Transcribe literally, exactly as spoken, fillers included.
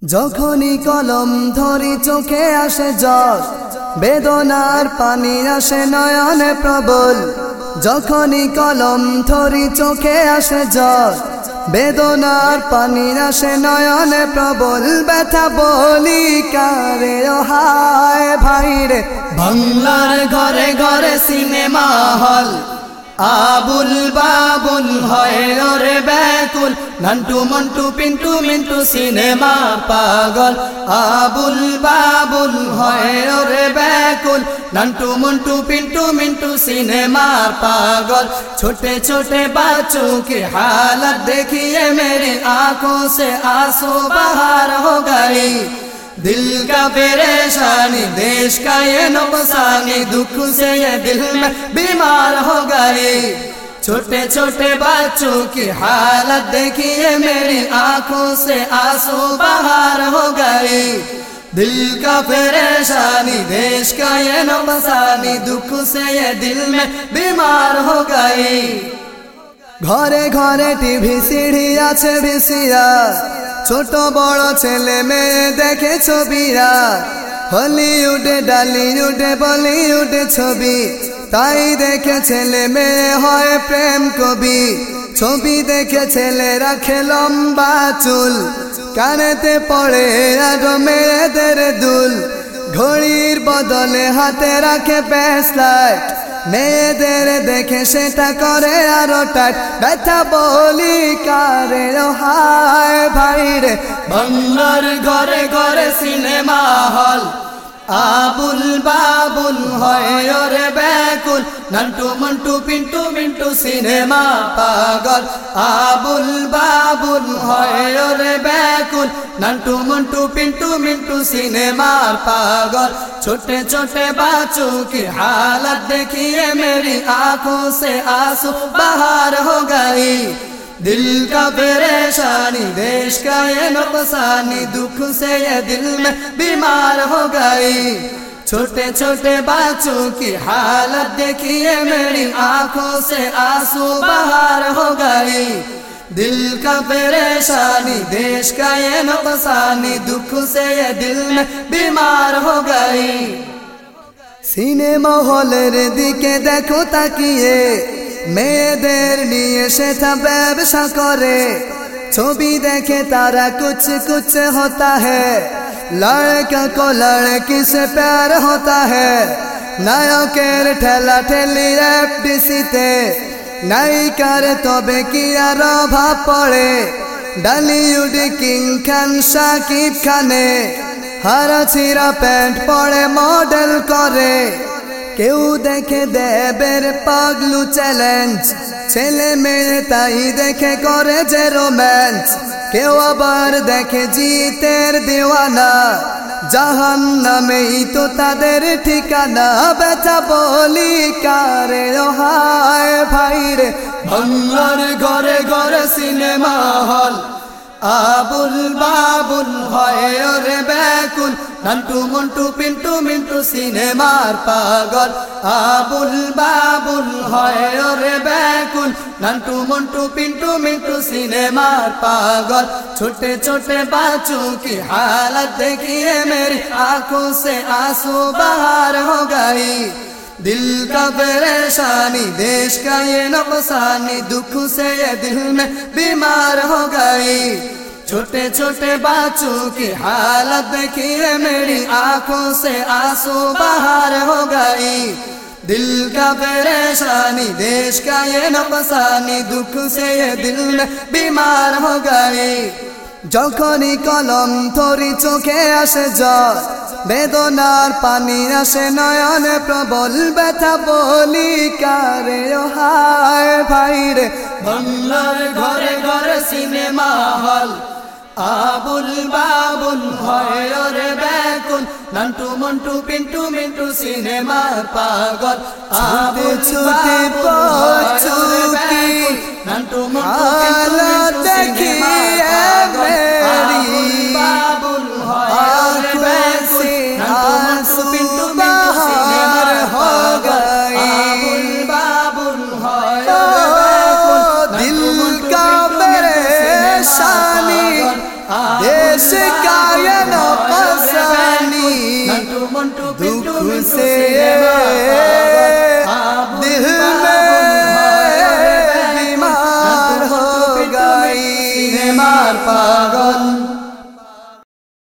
যখনই কলম ধরি চোখে আসে জল, বেদনার পানি আসে নয়নে প্রবল। যখনই কলম ধরি চোখে আসে জল, বেদনার পানি আসে নয়নে প্রবল। ব্যথা বলি কারে ও হায় ভাইরে, বাংলার ঘরে ঘরে সিনেমা হল। আবুল বাবুল হয় ওরে ব্যাকুল, নান্টু মন্টু পিন্টু মিন্টু সিনেমা পাগল। আবুল বাবুল হয় ওরে ব্যাকুল, নান্টু মন্টু পিন্টু मिंटू सिनेमा पागल। छोटे छोटे बच्चों की हालत देखिए मेरी आंखों से आंसू बाहर हो गई। दिल का परेशानी, देश का ये नुकसानी, दुख से ये दिल में बीमार हो गई। छोटे छोटे बच्चों की हालत देखिए मेरी आंखों से आंसू बाहर हो गई। दिल का परेशानी, देश का ये नुकसानी, दुख से ये दिल में बीमार हो गई। घरे घरे टीवी सीढ़ी आछे ভিসিআর, ছোট বড় ছেলে মেয়ে দেখে ছবিরা। হলিউডে ডালিউডে বলিউডে ছবি, তাই দেখে ছেলে মেয়ে হয় প্রেম কবি। ছবি দেখে ছেলেরা রাখে লম্বা চুল, কানেতে পড়ে আরো মেয়েদের দুল। ঘড়ির বদলে হাতে রাখে ব্রেসলেট, মেয়েদের দেখে সেটা করে আরো টাইট। ব্যথা বলি কারে ও হায় ভাইরে, বাংলার ঘরে ঘরে সিনেমা হল। আবুল বাবুল হয় ওরে ব্যাকুল, নান্টু মন্টু পিন্টু মিন্টু সিনেমা পাগল। আবুল বাবুল হয় ওরে ব্যাকুল, নান্টু মন্টু पिंटू मिंटू सिनेमा पागल। छोटे छोटे बच्चों की हालत देखिए मेरी आंखों से आंसू बाहर हो गई। दिल का परेशानी, देश का ये नुकसानी, दुख से ये दिल में बीमार हो गई। छोटे छोटे बच्चों की हालत देखिए मेरी आंखों से आंसू बाहर हो गई। दिल का परेशानी, देश का ये नुकसानी, दुख से ये दिल में बीमार हो गई। সিনেমা হলের দিকে দেখো তাকিয়ে, মেয়েদের নিয়ে সেটা ব্যবসা করে। ছবি দেখে তারা कुछ कुछ होता है, लड़का को लड़की से प्यार होता है। নায়কের ঠেলা ঠেলি এফডিসিতে, নায়িকার তবে কি আর অভাব পড়ে। ডালিউড কিং খান শাকিব খানে হারা ছিঁড়া প্যান্ট পরে মডেল করে। কেউ দেখে দেবের পাগলু চ্যালেঞ্জ, ছেলে মেয়ে তাই দেখে করে যে রোম্যান্স। কেউ আবার দেখে জিতের দিওয়ানা, জাহান্নামেই তো তাদের ঠিকানা। ব্যথা বলি কারে ও হায় ভাইরে, বাংলার ঘরে ঘরে সিনেমা হল। আবুল বাবুল হয় ওরে ব্যাকুল, নান্টু মন্টু পিন্টু মিন্টু সিনেমার পাগল। আবুল বাবুল হয় ওরে ব্যাকুল, নান্টু মন্টু পিন্টু মিন্টু सिनेमार पागल। छोटे छोटे बच्चों की हालत देखिए मेरी आंखों से आंसू बाहर हो गई। दिल का परेशानी, देश का ये नुकसानी, दुख से ये दिल में बीमार हो गई। छोटे छोटे बच्चों की हालत देखिए मेरी आंखों से आंसू बाहर हो गई। दिल का परेशानी, देश का ये नुकसानी, दुख से ये दिल में बीमार हो गई। যখনই কলম ধরি চোখে আসে জল, বেদনার পানি আসে নয়নে প্রবল। ব্যথা বলি কারে ও হায় ভাইরে, বাংলার ঘরে ঘরে সিনেমা হল। আবুল বাবুল হয় ওরে ব্যাকুল, নান্টু মন্টু পিন্টু মিন্টু সিনেমা পাগল। আবুল বাবুল হয় ওরে ব্যাকুল, নান্টু মন্টু পিন্টু মিন্টু সিনেমা পাগল। আবুল বাবুল হয় ওরে ব্যাকুল, নান্টু মন্টু পিন্টু মিন্টু সিনেমা পাগল। আবুল বাবুল হয় ওরে ব্যাকুল, দিল का परेशानी, देश का दुख से दिल में बीमार हो गई, बीमार पागल।